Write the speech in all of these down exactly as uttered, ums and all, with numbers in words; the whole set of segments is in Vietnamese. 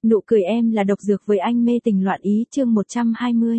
Nụ cười em là độc dược với anh mê tình loạn ý chương một trăm hai mươi.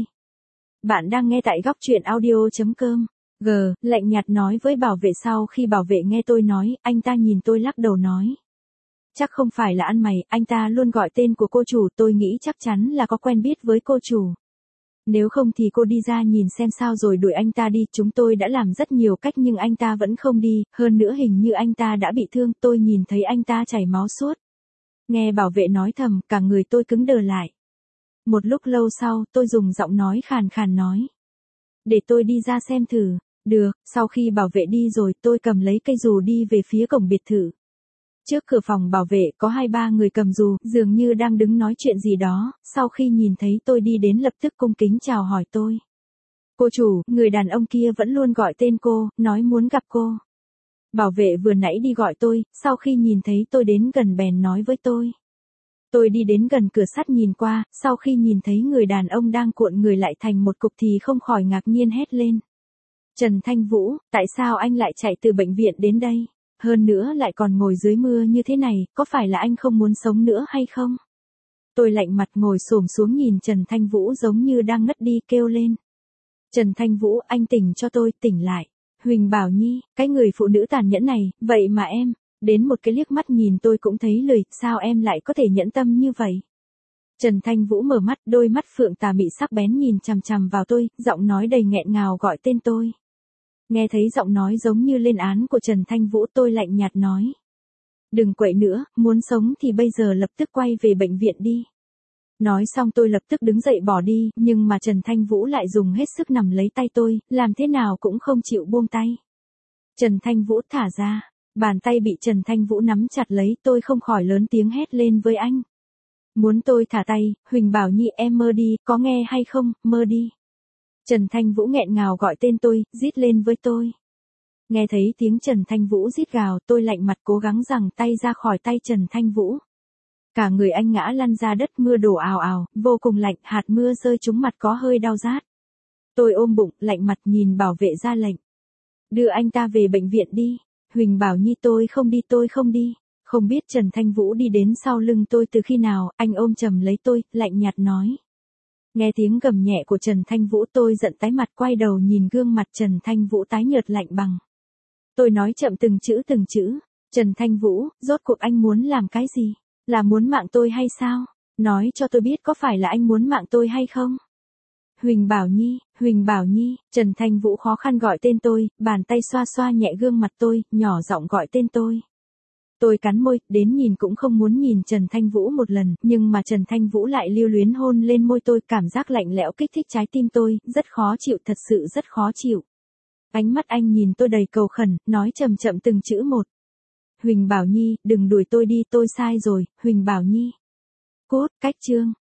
Bạn đang nghe tại góc truyện audio.com. G, lạnh nhạt nói với bảo vệ sau khi bảo vệ nghe tôi nói, anh ta nhìn tôi lắc đầu nói. Chắc không phải là ăn mày, anh ta luôn gọi tên của cô chủ, tôi nghĩ chắc chắn là có quen biết với cô chủ. Nếu không thì cô đi ra nhìn xem sao rồi đuổi anh ta đi, chúng tôi đã làm rất nhiều cách nhưng anh ta vẫn không đi, hơn nữa hình như anh ta đã bị thương, tôi nhìn thấy anh ta chảy máu suốt. Nghe bảo vệ nói thầm, cả người tôi cứng đờ lại. Một lúc lâu sau, tôi dùng giọng nói khàn khàn nói. Để tôi đi ra xem thử. Được, sau khi bảo vệ đi rồi, tôi cầm lấy cây dù đi về phía cổng biệt thự. Trước cửa phòng bảo vệ có hai ba người cầm dù, dường như đang đứng nói chuyện gì đó, sau khi nhìn thấy tôi đi đến lập tức cung kính chào hỏi tôi. Cô chủ, người đàn ông kia vẫn luôn gọi tên cô, nói muốn gặp cô. Bảo vệ vừa nãy đi gọi tôi, sau khi nhìn thấy tôi đến gần bèn nói với tôi. Tôi đi đến gần cửa sắt nhìn qua, sau khi nhìn thấy người đàn ông đang cuộn người lại thành một cục thì không khỏi ngạc nhiên hét lên. Trần Thanh Vũ, tại sao anh lại chạy từ bệnh viện đến đây? Hơn nữa lại còn ngồi dưới mưa như thế này, có phải là anh không muốn sống nữa hay không? Tôi lạnh mặt ngồi xổm xuống nhìn Trần Thanh Vũ giống như đang ngất đi kêu lên. Trần Thanh Vũ, anh tỉnh cho tôi, tỉnh lại. Huỳnh Bảo Nhi, cái người phụ nữ tàn nhẫn này, vậy mà em, đến một cái liếc mắt nhìn tôi cũng thấy lười, sao em lại có thể nhẫn tâm như vậy? Trần Thanh Vũ mở mắt, đôi mắt phượng tà mị sắc bén nhìn chằm chằm vào tôi, giọng nói đầy nghẹn ngào gọi tên tôi. Nghe thấy giọng nói giống như lên án của Trần Thanh Vũ tôi lạnh nhạt nói. Đừng quậy nữa, muốn sống thì bây giờ lập tức quay về bệnh viện đi. Nói xong tôi lập tức đứng dậy bỏ đi, nhưng mà Trần Thanh Vũ lại dùng hết sức nắm lấy tay tôi, làm thế nào cũng không chịu buông tay. Trần Thanh Vũ thả ra, bàn tay bị Trần Thanh Vũ nắm chặt lấy, tôi không khỏi lớn tiếng hét lên với anh. Muốn tôi thả tay, Huỳnh Bảo Nhi em mơ đi, có nghe hay không, mơ đi. Trần Thanh Vũ nghẹn ngào gọi tên tôi, rít lên với tôi. Nghe thấy tiếng Trần Thanh Vũ rít gào, tôi lạnh mặt cố gắng giằng tay ra khỏi tay Trần Thanh Vũ. Cả người anh ngã lăn ra đất, mưa đổ ào ào, vô cùng lạnh, hạt mưa rơi trúng mặt có hơi đau rát. Tôi ôm bụng, lạnh mặt nhìn bảo vệ ra lệnh. Đưa anh ta về bệnh viện đi. Huỳnh Bảo Nhi tôi không đi tôi không đi. Không biết Trần Thanh Vũ đi đến sau lưng tôi từ khi nào, anh ôm chầm lấy tôi, lạnh nhạt nói. Nghe tiếng gầm nhẹ của Trần Thanh Vũ tôi giận tái mặt quay đầu nhìn gương mặt Trần Thanh Vũ tái nhợt lạnh bằng. Tôi nói chậm từng chữ từng chữ. Trần Thanh Vũ, rốt cuộc anh muốn làm cái gì? Là muốn mạng tôi hay sao? Nói cho tôi biết có phải là anh muốn mạng tôi hay không? Huỳnh Bảo Nhi, Huỳnh Bảo Nhi, Trần Thanh Vũ khó khăn gọi tên tôi, bàn tay xoa xoa nhẹ gương mặt tôi, nhỏ giọng gọi tên tôi. Tôi cắn môi, đến nhìn cũng không muốn nhìn Trần Thanh Vũ một lần, nhưng mà Trần Thanh Vũ lại lưu luyến hôn lên môi tôi, cảm giác lạnh lẽo kích thích trái tim tôi, rất khó chịu, thật sự rất khó chịu. Ánh mắt anh nhìn tôi đầy cầu khẩn, nói chậm chậm từng chữ một. Huỳnh Bảo Nhi, đừng đuổi tôi đi, tôi sai rồi, Huỳnh Bảo Nhi. Cút, cách chương.